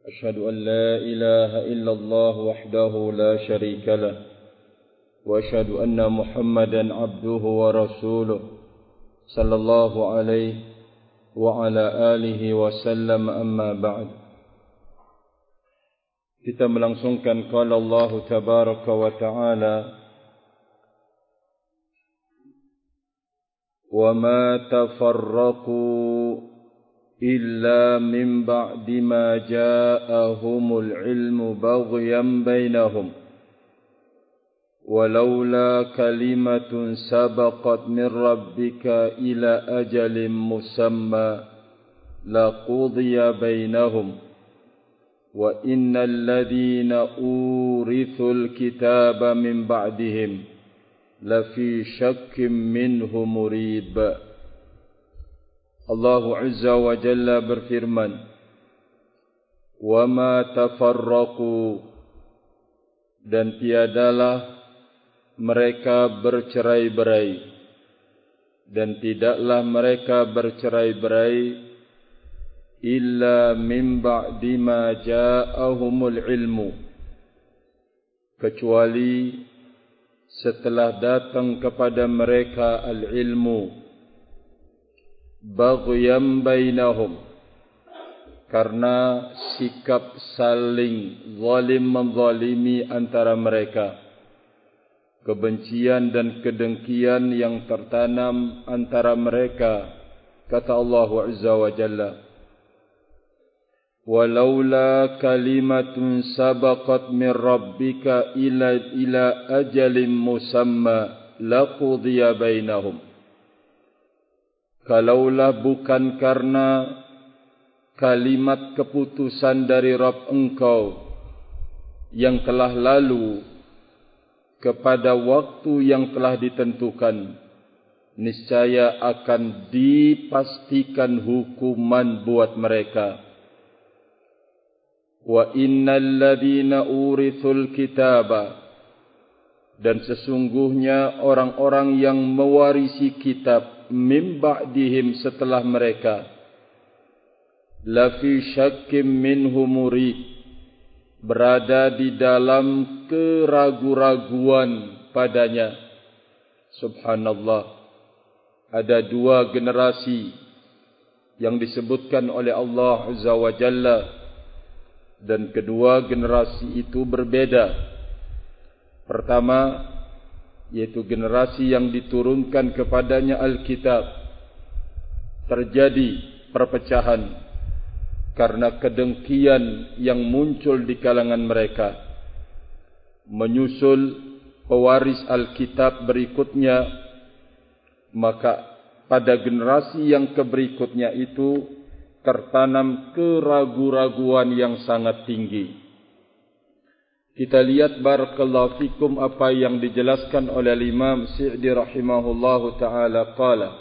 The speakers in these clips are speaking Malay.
أشهد أن لا إله إلا الله وحده لا شريك له وأشهد أن محمدا عبده ورسوله صلى الله عليه وعلى آله وسلم أما بعد. Kita melangsungkan qala Allah tabaraka wa ta'ala wa ma tafarraqu إلا من بعد ما جاءهم العلم بغيا بينهم ولولا كلمة سبقت من ربك إلى أجل مسمى لقضي بينهم وإن الذين أورثوا الكتاب من بعدهم لفي شك منه مريب. Allah Azza wa Jalla berfirman, "Wa ma tafarraqu," dan tiadalah mereka bercerai-berai, dan tidaklah mereka bercerai-berai illa min ba'di ma ja'ahumul ilmu, kecuali setelah datang kepada mereka al-ilmu, baghyan bainahum, karena sikap saling zalim menzalimi antara mereka, kebencian dan kedengkian yang tertanam antara mereka. Kata Allah Azza wa Jalla, walaula kalimatun sabaqat min rabbika ila ajalin musamma laqudiya bainahum. Kalaulah bukan karena kalimat keputusan dari Rabb engkau yang telah lalu kepada waktu yang telah ditentukan, niscaya akan dipastikan hukuman buat mereka. Wa innal ladzina urithul kitaba, dan sesungguhnya orang-orang yang mewarisi kitab min ba'dihim, setelah mereka, lafi syakkim minhu murid, berada di dalam keragu-raguan padanya. Subhanallah, ada dua generasi yang disebutkan oleh Allah Azza wa Jalla, dan kedua generasi itu berbeda. Pertama, yaitu generasi yang diturunkan kepadanya Alkitab, terjadi perpecahan karena kedengkian yang muncul di kalangan mereka. Menyusul pewaris Alkitab berikutnya, maka pada generasi yang berikutnya itu tertanam keragu-raguan yang sangat tinggi. Kita lihat barakallahu fikum apa yang dijelaskan oleh Imam Sa'di rahimahullahu ta'ala. Qala,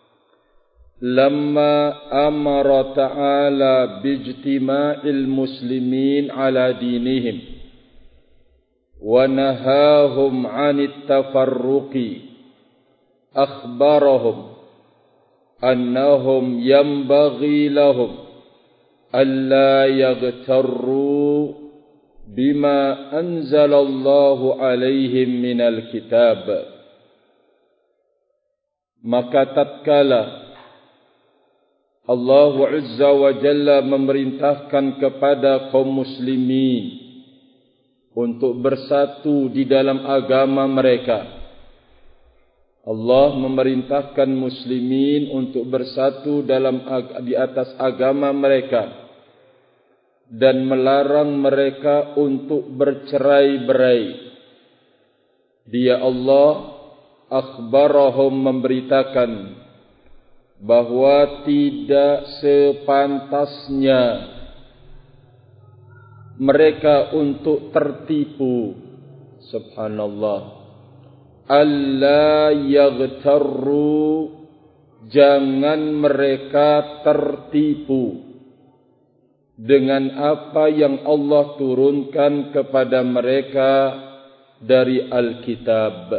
lamma amara ta'ala bijtima'il muslimin ala dinihim wa nahahum 'anit tafarruqi, akhbarahum annahum yanbaghi lahum alla yaghtarru bima anzalallahu alaihim minal kitab. Maka tatkala Allah Azza wa Jalla memerintahkan kepada kaum muslimin untuk bersatu di dalam agama mereka, Allah memerintahkan muslimin untuk bersatu di atas agama mereka dan melarang mereka untuk bercerai-berai. Dia Allah akhbarahum, memberitakan bahwa tidak sepantasnya mereka untuk tertipu. Subhanallah. Alla yaghtarru, jangan mereka tertipu dengan apa yang Allah turunkan kepada mereka dari Alkitab.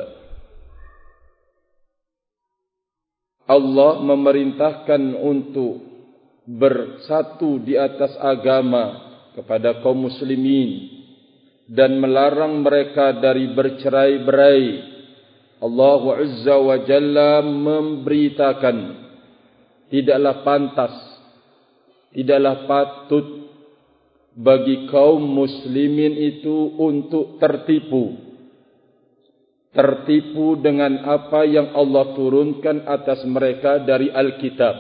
Allah memerintahkan untuk bersatu di atas agama kepada kaum muslimin dan melarang mereka dari bercerai-berai, Allah Azza wa Jalla memberitakan tidaklah pantas, tidaklah patut bagi kaum muslimin itu untuk tertipu dengan apa yang Allah turunkan atas mereka dari Alkitab.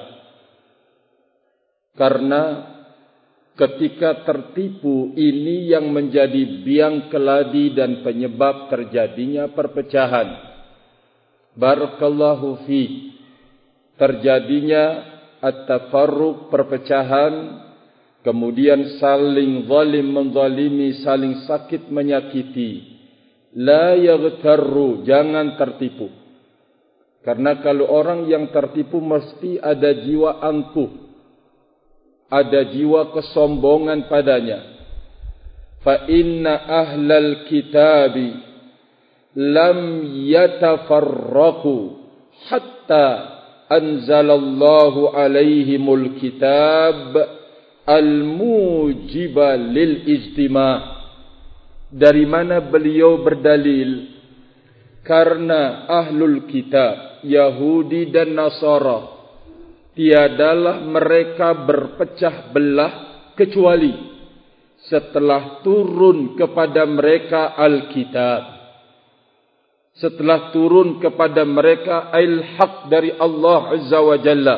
Karena ketika tertipu ini yang menjadi biang keladi dan penyebab terjadinya perpecahan. Barakallahu fi. Terjadinya at-tafarruq, perpecahan, kemudian saling zalim menzalimi, saling sakit menyakiti. La yaghtarru, jangan tertipu. Karena kalau orang yang tertipu mesti ada jiwa angkuh, ada jiwa kesombongan padanya. Fa inna ahlal kitabi lam yatafarraqu hatta anzalallahu alaihimul kitab al-mujiba lil ijtima'. Dari mana beliau berdalil? Karena ahlul kitab, Yahudi dan Nasara, tiadalah mereka berpecah belah kecuali setelah turun kepada mereka Alkitab. Setelah turun kepada mereka al-haq dari Allah Azza wa Jalla.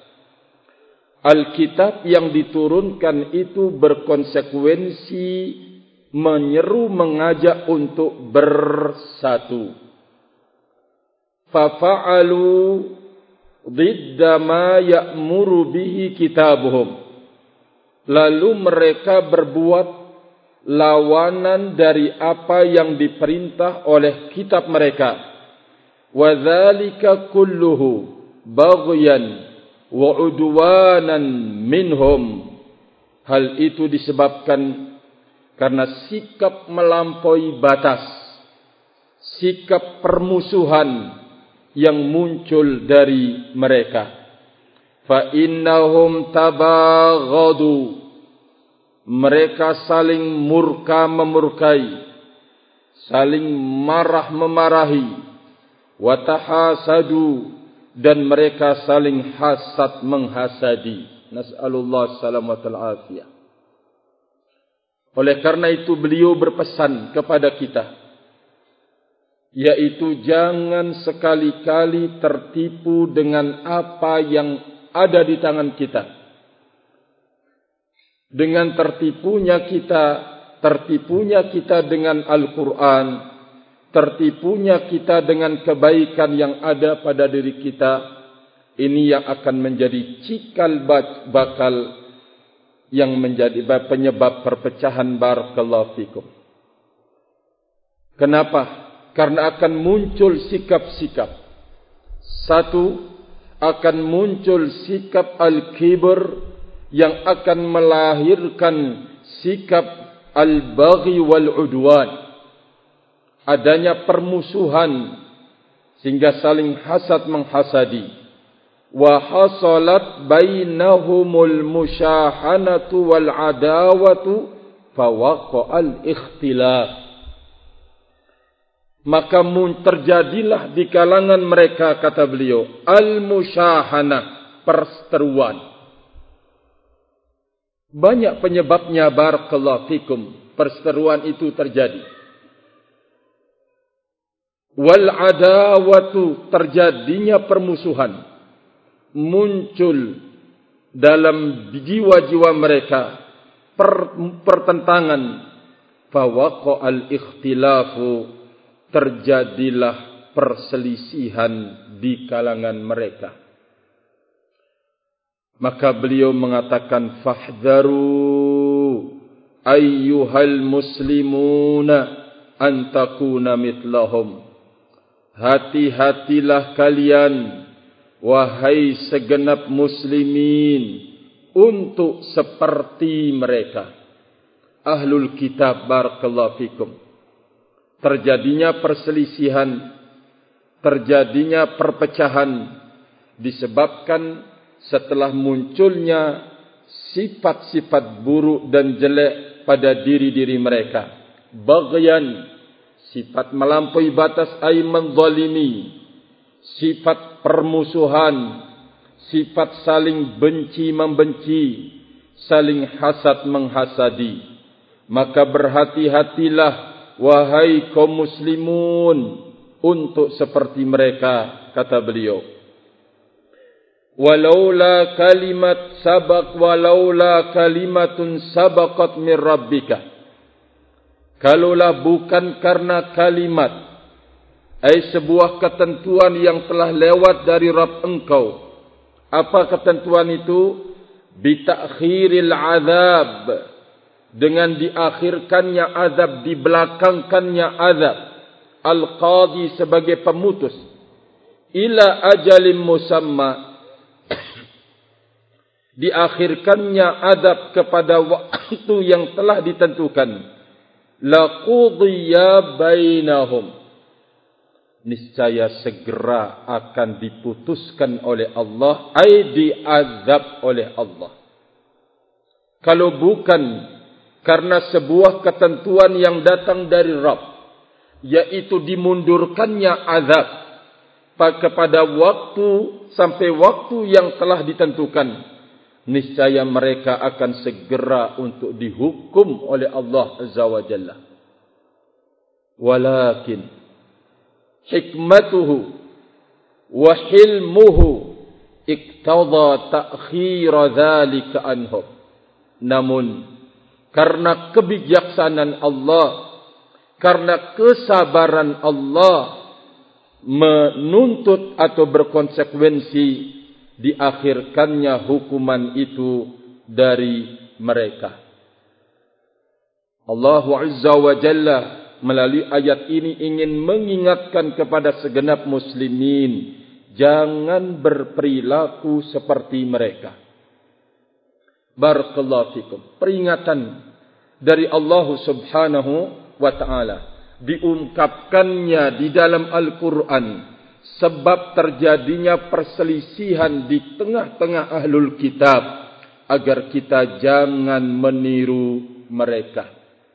Alkitab yang diturunkan itu berkonsekuensi menyeru, mengajak untuk bersatu. Fafa'alu dhidda ma ya'muru bihi kitabuhum. Lalu mereka berbuat lawanan dari apa yang diperintah oleh kitab mereka. Wa dzalika kulluhu baghyan wa udwanan minhum. Hal itu disebabkan karena sikap melampaui batas, sikap permusuhan yang muncul dari mereka. Fa innahum tabaghadu, mereka saling murka memurkai, saling marah memarahi. Wa tahasadu, dan mereka saling hasad menghasadi. Nas'alullah salamatul afiyah. Oleh karena itu beliau berpesan kepada kita, yaitu jangan sekali-kali tertipu dengan apa yang ada di tangan kita. Dengan tertipunya kita dengan Al-Quran, tertipunya kita dengan kebaikan yang ada pada diri kita, ini yang akan menjadi cikal bakal yang menjadi penyebab perpecahan. Barakallahu fikum. Kenapa? Karena akan muncul sikap-sikap. Satu, akan muncul sikap al-kibr yang akan melahirkan sikap al-baghi wal-udwan. Adanya permusuhan sehingga saling hasad menghasadi. Wa hasalat bainahumul musyahanatu wal adawatu fawaqa'al ikhtilaf. Maka terjadilah di kalangan mereka, kata beliau, al-musyahanah, perseteruan. Banyak penyebabnya, barakallahu fikum, perseteruan itu terjadi. Wal adawatu, terjadinya permusuhan, muncul dalam jiwa-jiwa mereka pertentangan. Fawaqa'al ikhtilafu, terjadilah perselisihan di kalangan mereka. Maka beliau mengatakan, fahdharu ayyuhal muslimuna an takuna mithlahum. Hati-hatilah kalian, wahai segenap muslimin, untuk seperti mereka. Ahlul kitab, barakallahu fikum. Terjadinya perselisihan, terjadinya perpecahan, disebabkan setelah munculnya sifat-sifat buruk dan jelek pada diri-diri mereka. Baghyan, sifat melampaui batas, ay menzalimi, sifat permusuhan, sifat saling benci membenci, saling hasad menghasadi. Maka berhati-hatilah wahai kaum muslimun untuk seperti mereka, kata beliau. Walaula kalimatun sabaqat min rabbika. Kalaulah bukan karena kalimat, sebuah ketentuan yang telah lewat dari Rabb engkau. Apa ketentuan itu? Bitakhiril azab, dengan diakhirkannya azab, dibelakangkannya azab. Al-qadi, sebagai pemutus. Ila ajalim musamma, diakhirkannya azab kepada waktu yang telah ditentukan. Laqudiya bainahum, niscaya segera akan diputuskan oleh Allah, diazab oleh Allah. Kalau bukan karena sebuah ketentuan yang datang dari Rabb, yaitu dimundurkannya azab kepada waktu sampai waktu yang telah ditentukan, niscaya mereka akan segera untuk dihukum oleh Allah Azza wa Jalla. Walakin hikmatuhu wa hilmuhu iqtada ta'khira dzalika anhum. Namun karena kebijaksanaan Allah, karena kesabaran Allah, menuntut atau berkonsekuensi diakhirkannya hukuman itu dari mereka. Allah Azza wa Jalla melalui ayat ini ingin mengingatkan kepada segenap muslimin, jangan berperilaku seperti mereka. Barakallahu fikum. Peringatan dari Allah Subhanahu wa ta'ala diungkapkannya di dalam Al-Quran, sebab terjadinya perselisihan di tengah-tengah ahlul kitab, agar kita jangan meniru mereka.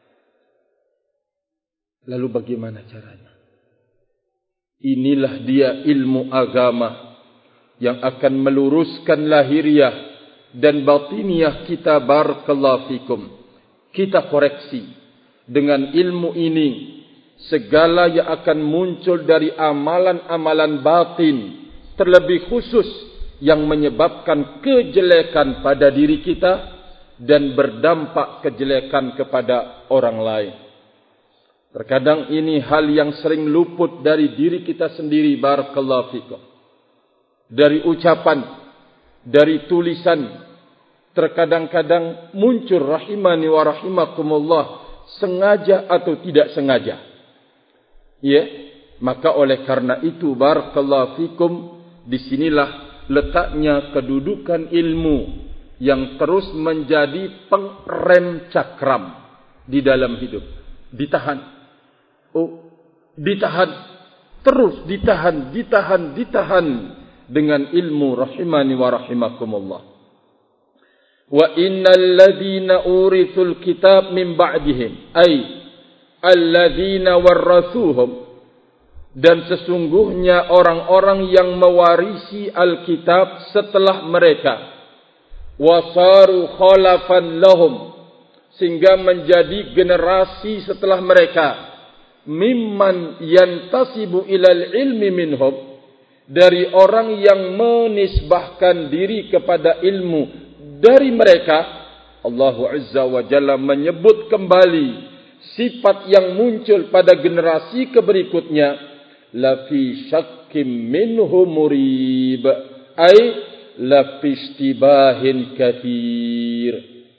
Lalu bagaimana caranya? Inilah dia ilmu agama yang akan meluruskan lahiriah dan batiniah kita. Barakallahu fikum. Kita koreksi dengan ilmu ini segala yang akan muncul dari amalan-amalan batin, terlebih khusus yang menyebabkan kejelekan pada diri kita dan berdampak kejelekan kepada orang lain. Terkadang ini hal yang sering luput dari diri kita sendiri. Barakallahu fikum. Dari ucapan, dari tulisan, terkadang-kadang muncul rahimani wa rahimakumullah, sengaja atau tidak sengaja. Ya, maka oleh karena itu barakallahu fikum, disinilah letaknya kedudukan ilmu yang terus menjadi pengrem cakram di dalam hidup. Ditahan. Ditahan. Terus ditahan dengan ilmu rahimani wa rahimakumullah. Wa innal ladzina urithul kitab min ba'dihim, ay alladzina warathuhum, dan sesungguhnya orang-orang yang mewarisi Alkitab setelah mereka, wasaru khalafan lahum, sehingga menjadi generasi setelah mereka, mimman yantasibu ilal ilmi minhum, dari orang yang menisbahkan diri kepada ilmu dari mereka. Allah Azza wa Jalla menyebut kembali sifat yang muncul pada generasi keberikutnya, lafi syakkim minhu murib, ay lafi istibahin kathir,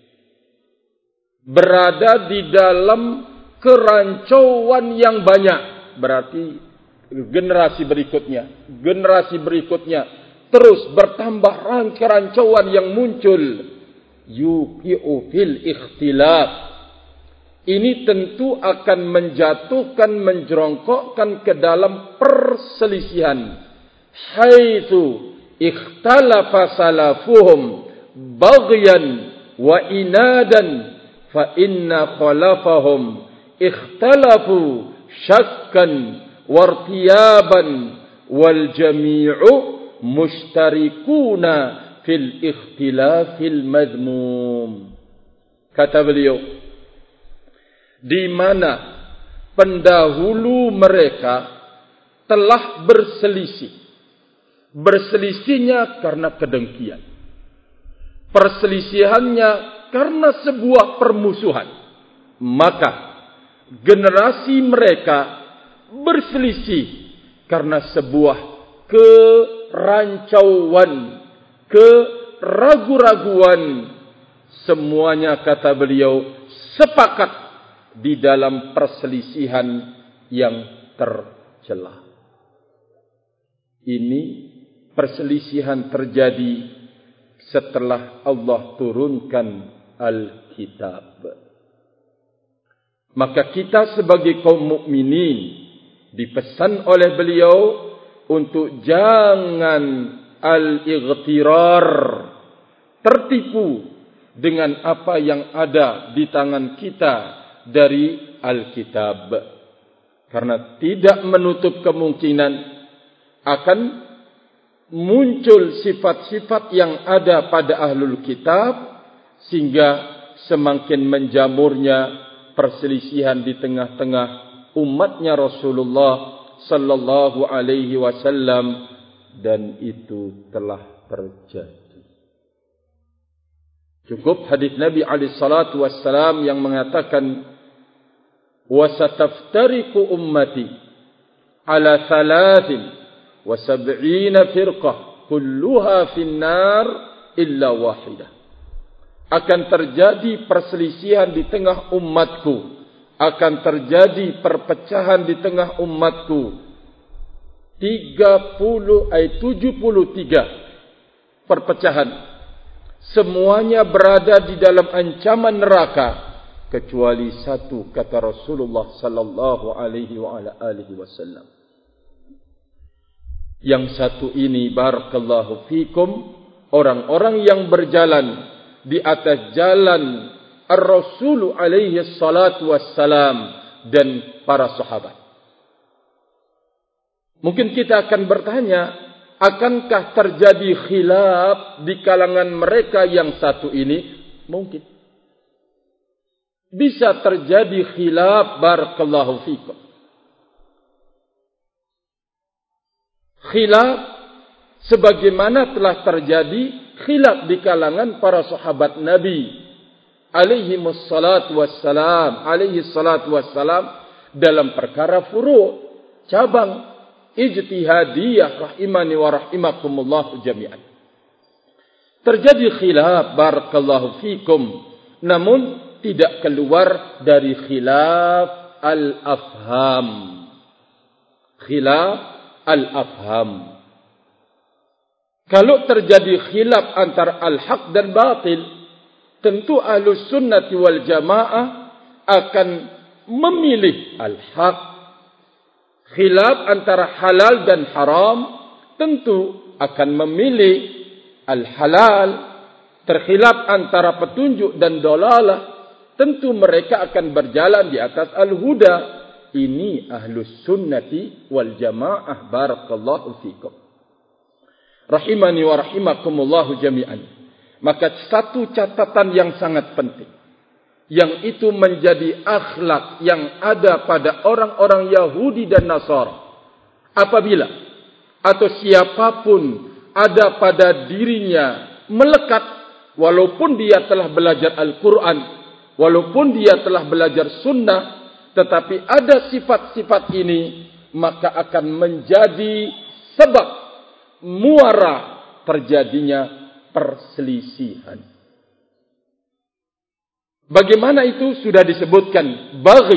berada di dalam kerancauan yang banyak. Berarti generasi berikutnya terus bertambah kerancauan yang muncul. Yuqi'u fil ikhtilaf, ini tentu akan menjatuhkan, menjerongkokkan ke dalam perselisihan. Haitsu ikhtalafa salafuhum baghyan wa inadan fa inna khalafahum ikhtalafu syakkan wartiyaban wal jami'u mushtarikuna fil ikhtilafil madhmum. Kata beliau, di mana pendahulu mereka telah berselisih. Berselisihnya karena kedengkian. Perselisihannya karena sebuah permusuhan. Maka generasi mereka berselisih karena sebuah kerancauan, keragu-raguan. Semuanya, kata beliau, sepakat di dalam perselisihan yang tercela. Ini perselisihan terjadi setelah Allah turunkan Alkitab. Maka kita sebagai kaum mukminin dipesan oleh beliau untuk jangan al-ightirar, tertipu dengan apa yang ada di tangan kita dari Alkitab. Karena tidak menutup kemungkinan akan muncul sifat-sifat yang ada pada ahlul kitab, sehingga semakin menjamurnya perselisihan di tengah-tengah umatnya Rasulullah sallallahu alaihi wasallam, dan itu telah terjadi. Cukup hadis Nabi alaihi salatu wassalam yang mengatakan, wa sataftariqu ummati ala 73 firqah kulluha finnar illa wahidah. Akan terjadi perselisihan di tengah umatku, akan terjadi perpecahan di tengah umatku. 73 perpecahan. Semuanya berada di dalam ancaman neraka kecuali satu, kata Rasulullah sallallahu alaihi wasallam. Yang satu ini, barakallahu fikum, orang-orang yang berjalan di atas jalan Ar-Rasul alaihi salatu wassalam dan para sahabat. Mungkin kita akan bertanya, akankah terjadi khilaf di kalangan mereka yang satu ini? Mungkin. Bisa terjadi khilaf, barakallahu fikum. Khilaf sebagaimana telah terjadi khilaf di kalangan para sahabat Nabi alaihi salatu wassalam dalam perkara furu', cabang ijtihadiyah, rahimani wa rahimakumullah jami'an. Terjadi khilaf, barakallahu fikum, namun tidak keluar dari khilaf al-afham. Khilaf al-afham. Kalau terjadi khilaf antara al-haq dan batil, tentu ahlus sunnati wal jamaah akan memilih al-haq. Khilaf antara halal dan haram, tentu akan memilih al-halal. Terkhilaf antara petunjuk dan dalalah, tentu mereka akan berjalan di atas al-huda. Ini ahlus sunnati wal jamaah, barakallahu fikum. Rahimani wa rahimakumullahu jami'an. Maka satu catatan yang sangat penting, yang itu menjadi akhlak yang ada pada orang-orang Yahudi dan Nasara. Apabila atau siapapun ada pada dirinya melekat, walaupun dia telah belajar Al-Quran, walaupun dia telah belajar sunnah, tetapi ada sifat-sifat ini, maka akan menjadi sebab muara terjadinya perselisihan. Bagaimana itu sudah disebutkan, baghi,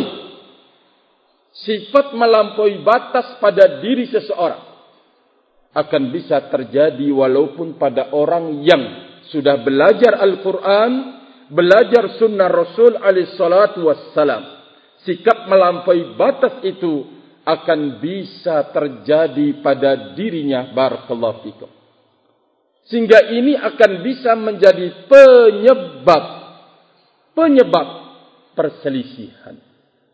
sifat melampaui batas pada diri seseorang, akan bisa terjadi walaupun pada orang yang sudah belajar Al-Quran, belajar sunnah Rasul alaihi salatu wassalam. Sikap melampaui batas itu akan bisa terjadi pada dirinya, barakallahu fikum. Sehingga ini akan bisa menjadi penyebab perselisihan.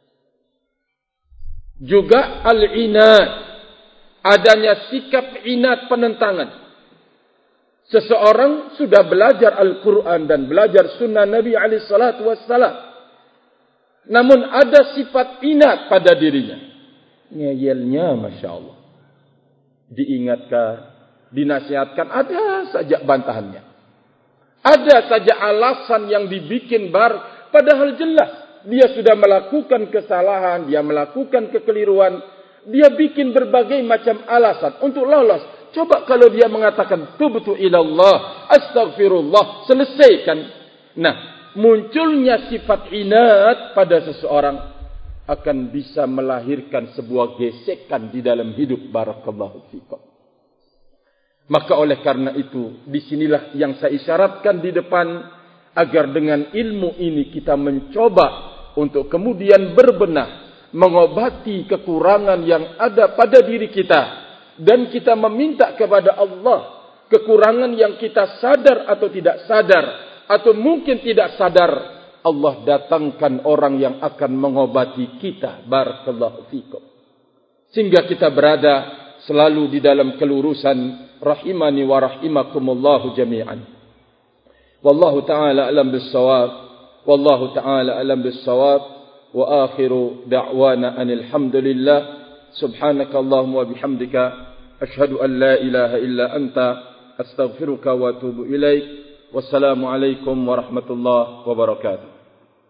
Juga al-inad, adanya sikap inat penentangan. Seseorang sudah belajar Al-Quran dan belajar sunnah Nabi SAW, namun ada sifat inat pada dirinya. Ngeyelnya Masya Allah. Diingatkan, dinasihatkan, ada saja bantahannya. Ada saja alasan yang dibikin padahal jelas. Dia sudah melakukan kesalahan, dia melakukan kekeliruan. Dia bikin berbagai macam alasan untuk lolos. Coba kalau dia mengatakan, tubtu ilallah, astaghfirullah, selesaikan. Nah, munculnya sifat inat pada seseorang akan bisa melahirkan sebuah gesekan di dalam hidup. Barakallahu fikum. Maka oleh karena itu, disinilah yang saya isyaratkan di depan, agar dengan ilmu ini kita mencoba untuk kemudian berbenah, mengobati kekurangan yang ada pada diri kita. Dan kita meminta kepada Allah, kekurangan yang kita sadar atau tidak sadar, atau mungkin tidak sadar, Allah datangkan orang yang akan mengobati kita. Barakallahu fikum. Sehingga kita berada selalu di dalam kelurusan. Rahimani wa rahimakumullahu jami'an. Wallahu ta'ala alam bis-shawab. Wallahu ta'ala alam bis-shawab. Wa akhiru da'wana anil hamdulillah. Subhanaka Allahumma wa bihamdika. Ashhadu an la ilaha illa anta. Astaghfiruka wa atubu ilaik. Wassalamu alaikum warahmatullahi wabarakatuh.